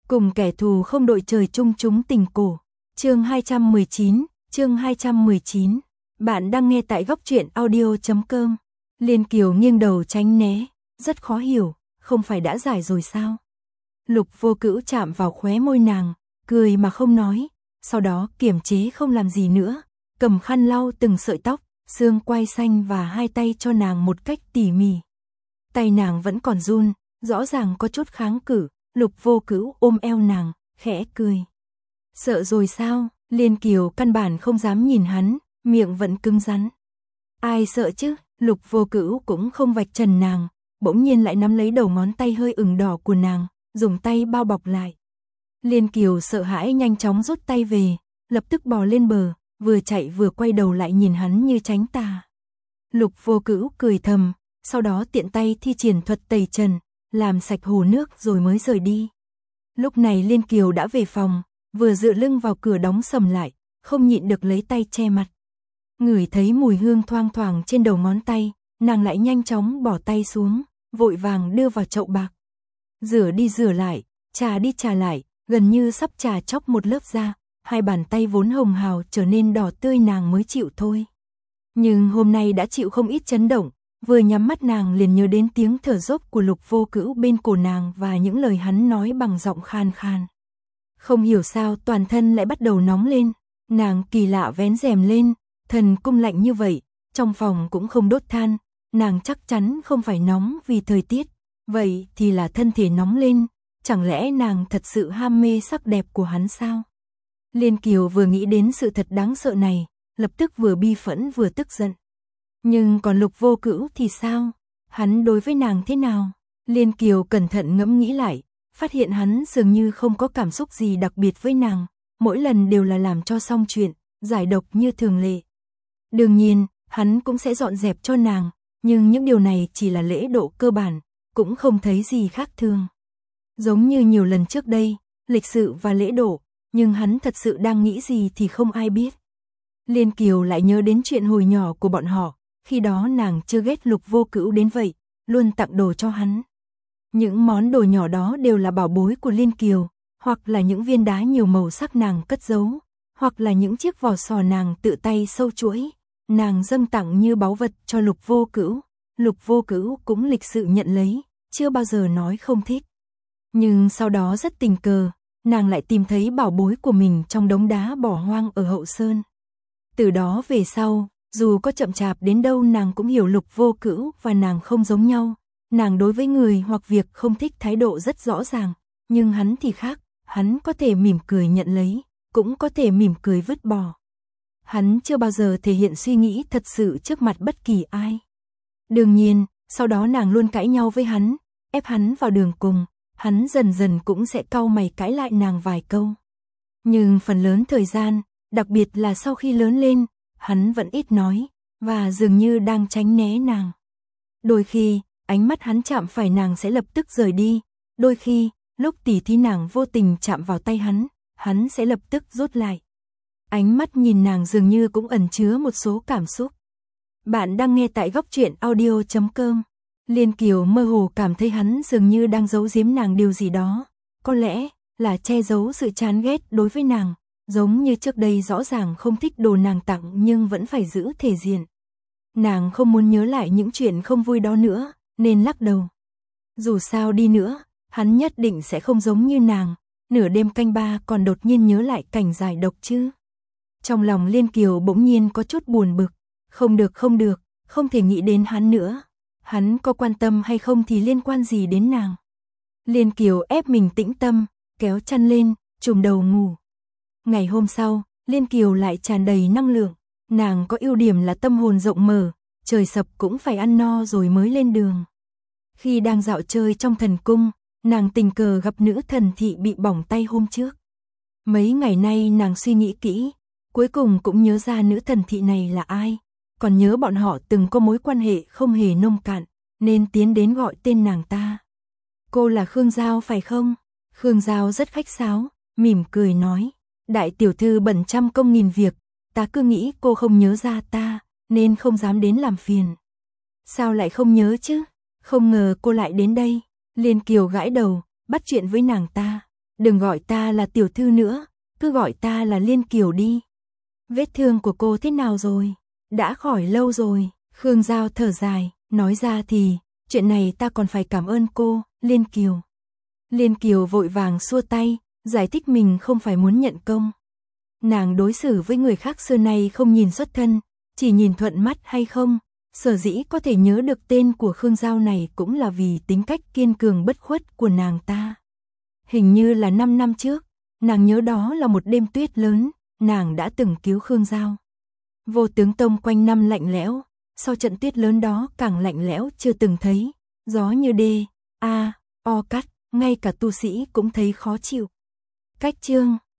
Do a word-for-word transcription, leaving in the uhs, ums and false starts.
Cùng kẻ thù không đội trời chung chúng tình cổ. Chương hai trăm mười chín, chương hai trăm mười chín. Bạn đang nghe tại góc truyện audio chấm com. Liên Kiều nghiêng đầu tránh né, rất khó hiểu, không phải đã giải rồi sao? Lục Vô Cữu chạm vào khóe môi nàng, cười mà không nói, sau đó kiềm chế không làm gì nữa, cầm khăn lau từng sợi tóc, xương quai xanh và hai tay cho nàng một cách tỉ mỉ. Tay nàng vẫn còn run, rõ ràng có chút kháng cự. Lục Vô Cữu ôm eo nàng, khẽ cười. Sợ rồi sao? Liên Kiều căn bản không dám nhìn hắn, miệng vẫn cứng rắn. Ai sợ chứ? Lục Vô Cữu cũng không vạch trần nàng, bỗng nhiên lại nắm lấy đầu ngón tay hơi ửng đỏ của nàng, dùng tay bao bọc lại. Liên Kiều sợ hãi nhanh chóng rút tay về, lập tức bò lên bờ, vừa chạy vừa quay đầu lại nhìn hắn như tránh tà. Lục Vô Cữu cười thầm, sau đó tiện tay thi triển thuật tẩy trần, làm sạch hồ nước rồi mới rời đi. Lúc này Liên Kiều đã về phòng, vừa dựa lưng vào cửa đóng sầm lại, không nhịn được lấy tay che mặt. Ngửi thấy mùi hương thoang thoảng trên đầu ngón tay, nàng lại nhanh chóng bỏ tay xuống, vội vàng đưa vào chậu bạc. Rửa đi rửa lại, chà đi chà lại, gần như sắp chà chóc một lớp da, hai bàn tay vốn hồng hào trở nên đỏ tươi nàng mới chịu thôi. Nhưng hôm nay đã chịu không ít chấn động. Vừa nhắm mắt nàng liền nhớ đến tiếng thở dốc của Lục Vô Cữu bên cổ nàng và những lời hắn nói bằng giọng khan khan. Không hiểu sao toàn thân lại bắt đầu nóng lên, nàng kỳ lạ vén rèm lên, thần cung lạnh như vậy, trong phòng cũng không đốt than, nàng chắc chắn không phải nóng vì thời tiết, vậy thì là thân thể nóng lên, chẳng lẽ nàng thật sự ham mê sắc đẹp của hắn sao? Liên Kiều vừa nghĩ đến sự thật đáng sợ này, lập tức vừa bi phẫn vừa tức giận. Nhưng còn Lục Vô Cữu thì sao? Hắn đối với nàng thế nào? Liên Kiều cẩn thận ngẫm nghĩ lại, phát hiện hắn dường như không có cảm xúc gì đặc biệt với nàng, mỗi lần đều là làm cho xong chuyện, giải độc như thường lệ. Đương nhiên, hắn cũng sẽ dọn dẹp cho nàng, nhưng những điều này chỉ là lễ độ cơ bản, cũng không thấy gì khác thường. Giống như nhiều lần trước đây, lịch sự và lễ độ, nhưng hắn thật sự đang nghĩ gì thì không ai biết. Liên Kiều lại nhớ đến chuyện hồi nhỏ của bọn họ. Khi đó nàng chưa ghét Lục Vô Cữu đến vậy, luôn tặng đồ cho hắn. Những món đồ nhỏ đó đều là bảo bối của Liên Kiều, hoặc là những viên đá nhiều màu sắc nàng cất giấu, hoặc là những chiếc vỏ sò nàng tự tay sâu chuỗi, nàng dâng tặng như báu vật cho Lục Vô Cữu. Lục Vô Cữu cũng lịch sự nhận lấy, chưa bao giờ nói không thích. Nhưng sau đó rất tình cờ, nàng lại tìm thấy bảo bối của mình trong đống đá bỏ hoang ở hậu sơn. Từ đó về sau, dù có chậm chạp đến đâu nàng cũng hiểu Lục Vô Cữu và nàng không giống nhau. Nàng đối với người hoặc việc không thích thái độ rất rõ ràng, nhưng hắn thì khác, hắn có thể mỉm cười nhận lấy, cũng có thể mỉm cười vứt bỏ. Hắn chưa bao giờ thể hiện suy nghĩ thật sự trước mặt bất kỳ ai. Đương nhiên, sau đó nàng luôn cãi nhau với hắn, ép hắn vào đường cùng, hắn dần dần cũng sẽ cau mày cãi lại nàng vài câu. Nhưng phần lớn thời gian, đặc biệt là sau khi lớn lên, hắn vẫn ít nói, và dường như đang tránh né nàng. Đôi khi, ánh mắt hắn chạm phải nàng sẽ lập tức rời đi, đôi khi, lúc tỉ thí nàng vô tình chạm vào tay hắn, hắn sẽ lập tức rút lại. Ánh mắt nhìn nàng dường như cũng ẩn chứa một số cảm xúc. Bạn đang nghe tại góc truyện audio chấm com. Liên Kiều mơ hồ cảm thấy hắn dường như đang giấu giếm nàng điều gì đó, có lẽ là che giấu sự chán ghét đối với nàng. Giống như trước đây rõ ràng không thích đồ nàng tặng nhưng vẫn phải giữ thể diện. Nàng không muốn nhớ lại những chuyện không vui đó nữa, nên lắc đầu. Dù sao đi nữa, hắn nhất định sẽ không giống như nàng, nửa đêm canh ba còn đột nhiên nhớ lại cảnh giải độc chứ. Trong lòng Liên Kiều bỗng nhiên có chút buồn bực, không được không được, không thể nghĩ đến hắn nữa. Hắn có quan tâm hay không thì liên quan gì đến nàng. Liên Kiều ép mình tĩnh tâm, kéo chăn lên, trùm đầu ngủ. Ngày hôm sau, Liên Kiều lại tràn đầy năng lượng, nàng có ưu điểm là tâm hồn rộng mở, trời sập cũng phải ăn no rồi mới lên đường. Khi đang dạo chơi trong thần cung, nàng tình cờ gặp nữ thần thị bị bỏng tay hôm trước. Mấy ngày nay nàng suy nghĩ kỹ, cuối cùng cũng nhớ ra nữ thần thị này là ai, còn nhớ bọn họ từng có mối quan hệ không hề nông cạn, nên tiến đến gọi tên nàng ta. Cô là Khương Giao phải không? Khương Giao rất khách sáo, mỉm cười nói. Đại tiểu thư bận trăm công nghìn việc, ta cứ nghĩ cô không nhớ ra ta, nên không dám đến làm phiền. Sao lại không nhớ chứ? Không ngờ cô lại đến đây. Liên Kiều gãi đầu, bắt chuyện với nàng ta. Đừng gọi ta là tiểu thư nữa, cứ gọi ta là Liên Kiều đi. Vết thương của cô thế nào rồi? Đã khỏi lâu rồi. Khương Giao thở dài, nói ra thì, chuyện này ta còn phải cảm ơn cô, Liên Kiều. Liên Kiều vội vàng xua tay, giải thích mình không phải muốn nhận công. Nàng đối xử với người khác xưa nay không nhìn xuất thân, chỉ nhìn thuận mắt hay không. Sở dĩ có thể nhớ được tên của Khương Giao này cũng là vì tính cách kiên cường bất khuất của nàng ta. Hình như là năm năm trước, nàng nhớ đó là một đêm tuyết lớn, nàng đã từng cứu Khương Giao. Vô Tướng Tông quanh năm lạnh lẽo, sau trận tuyết lớn đó càng lạnh lẽo chưa từng thấy, gió như đê, a, o cắt, ngay cả tu sĩ cũng thấy khó chịu. Cách chương